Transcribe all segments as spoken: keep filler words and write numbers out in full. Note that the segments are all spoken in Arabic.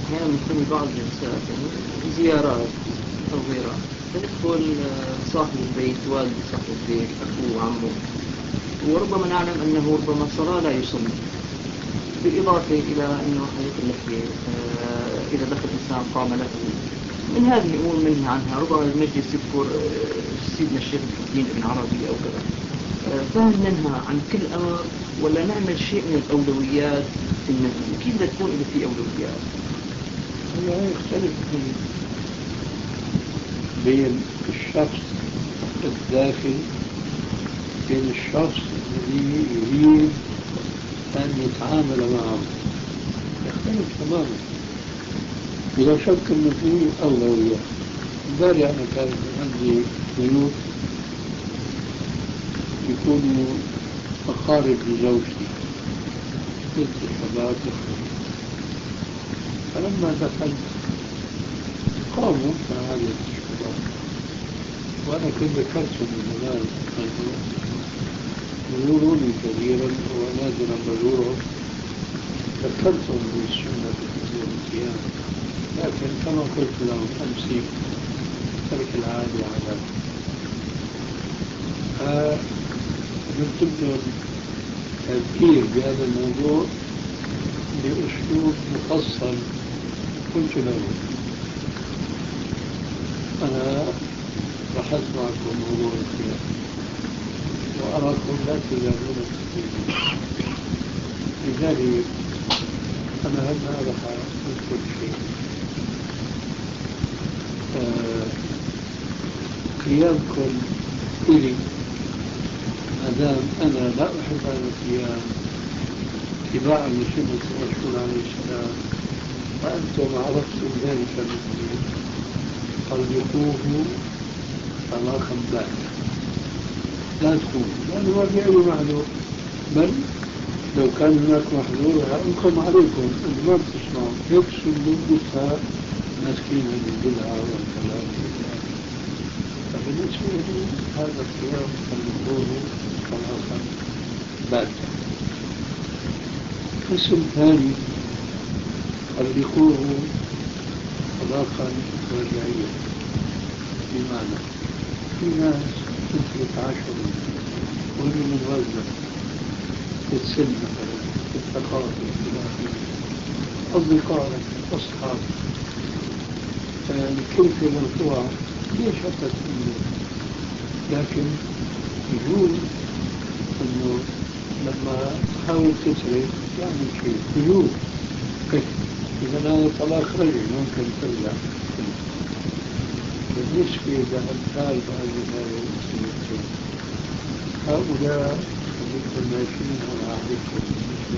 أحيانا يكون بعض الجلسات يعني زيارات أو غيرها، فندخل صاحب البيت، والد صاحب البيت، أخوه، عمه، وربما نعلم أنه ربما صلاة لا يصلي، بالإضافة إلى أنه حديث اللحية إذا دخل الإنسان قام له من هذه الأمور منهي عنها، ربما المجلس يذكر سيدنا الشيخ الدين ابن عربي أو كذا، فهل ننهى عن كل أمر ولا نعمل شيء من الأولويات في النهي؟ وكيف بدها تكون إذا في أولويات؟ هذا يختلف بين الشخص الداخل، بين الشخص الذي يريد أن يتعامل معه، يختلف تماما. بلا شك أنه في أولويات. امبارح أنا كان عندي ضيوف يكونوا أقارب لزوجتي مثل الشباب، فلما دخلت قاموا كعادة الشباب، وأنا كنت ذكرتهم من زمان يزوروني كثيرا ونادرا بزورهم، ذكرتهم بالسنة في الصيام، لكن كما قلت لهم أمسي ترك العادة على قلت لهم تذكير بهذا الموضوع بأسلوب مفصل. قلت له أنا راح أسمع معكم موضوع الخلاف وأراكم لا تزالون تختلفون، لذلك أنا هنا راح أذكر شيء. قيامكم إلي ما دام أنا لا أحب هذا القيام اتباعا لسنة الرسول عليه السلام، وأنتم عرفتم ذلك مني، طلقوه طلاقا باتا، لا تكونوا، لأنه ما في أي معذور، بل لو كان هناك محظور هأنكم عليكم أن ما بتسمعوا يكسوا مدتها ماسكين البدعة والكلام. فبالنسبة لي هذا القيام طلقوه طلاقا باتا. قسم ثاني طلقوه طلاقا رجعيا، بمعنى في ناس يتعاشرون وهم من وزن في السن مثلا، في الثقافة، في الأخير، أصدقاء أصحاب، الكلفة مرفوعة، ليش حتى تقول؟ لكن يقول أنه لما تحاول تسرق يعني شيء يقول إذا هذا طلاق رجعي ممكن ترجع. بالنسبة لأمثال بعض هؤلاء هؤلاء خليكم ماشيين على عهدكم،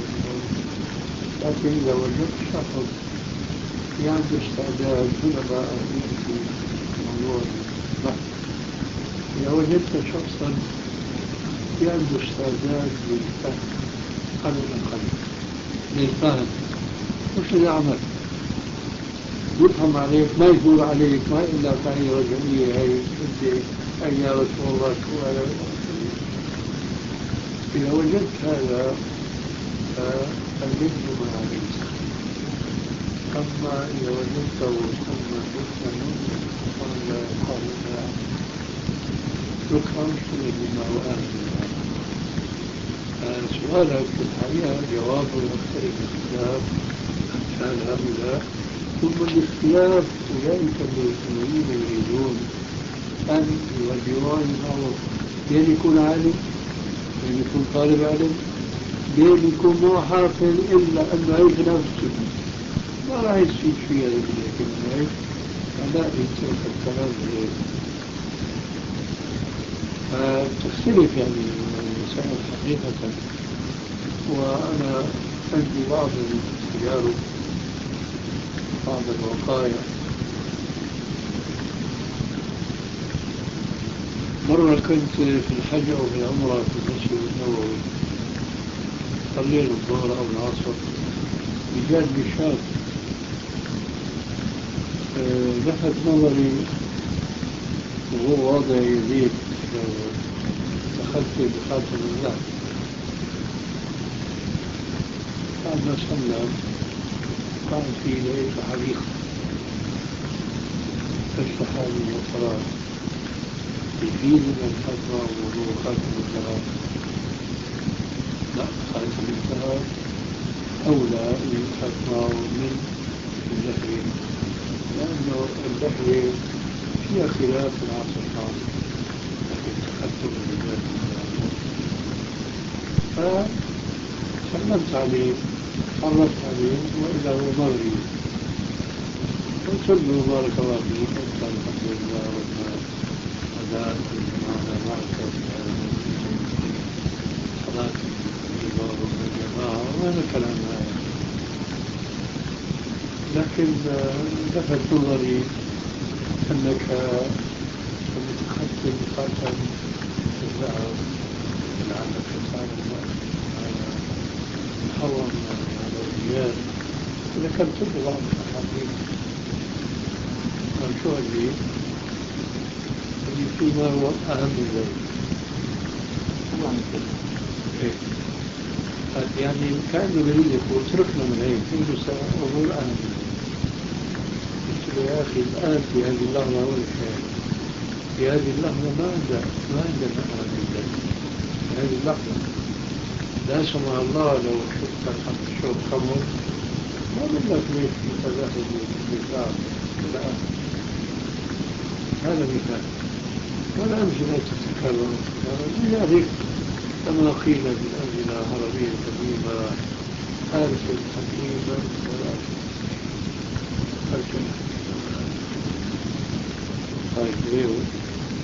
لكن إذا وجدت شخص عنده استعداد هنا بقى في موضوع البحث، إذا وجدت شخصا عنده استعداد للفهم على الأقل للفهم، مش الأعمال يفهم عليك، ما يقول عليك، ما يقول لك هاي رجعية، هاي هاي يا رسول الله شو هذا. إذا وجدت هذا فالجد ما عليك. أما إذا وجدته ثم مسلم قال قال لا شكرا شكرا لما وآمن. سؤالك في الحقيقة جوابه يختلف اختلاف أمثال هؤلاء. ثم الاختلاف أولئك الذين يريدون أن يوجهون الأمر بين يكون عالم، بين يكون طالب علم، بين يكون مو حافظ إلا أنه هي خلاف السنة، ما راح يصير فيها لكن هيك فلا يترك الكلام غير. فتختلف يعني المسائل حقيقة. وأنا عندي بعض التجارب، بعض الوقائع. مرة كنت في الحج أو في العمرة في المسجد النبوي، صلينا الظهر أو العصر، بجانب شاب لفت نظري وهو واضع يزيد دخلت بخاتم الذهب. بعد ما سلم قاعد فيه لقيت حديقة تفتح هذه الصلاة يفيد من الفتوى ووضوء خاتم الصلاة. لا، خاتم الصلاة أولى بالفتوى من اللحية، لأنه اللحية فيها خلاف في العصر الحاضر لكن تختم الرجال. فسلمت عليه، عرفت عليه وإذا هو مغربي، قلت له بارك الله فيك، أنت الحمد لله والناس أداء معنا معك صلاة الإمام والجماعة وهذا كلام هذا. لكن لفت نظري أنك متختم خاتم الذهب لعلك تسأل على محرم على الرجال. ذكرت له بعض الأحاديث، قال شو هذي؟ اللي فيما هو أهم من ذلك. يعني كأنه يريد يقول اتركنا من هيك، عنده أمور أهم من ذلك. قلت له يا أخي الآن في هذه اللحظة أقول لك في هذه اللحظة ما عندنا ما عندنا أهم من ذلك. في هذه اللحظة لا سمع الله لو شفت الحمد شوف خمر ما بدك ليش في تزاحم النساء. لا، هذا مثال ولا أمثلة تتكرر. لذلك كما قيل بالأمثلة عربية قديمة حارس حكيما ولا خلق. طيب ليه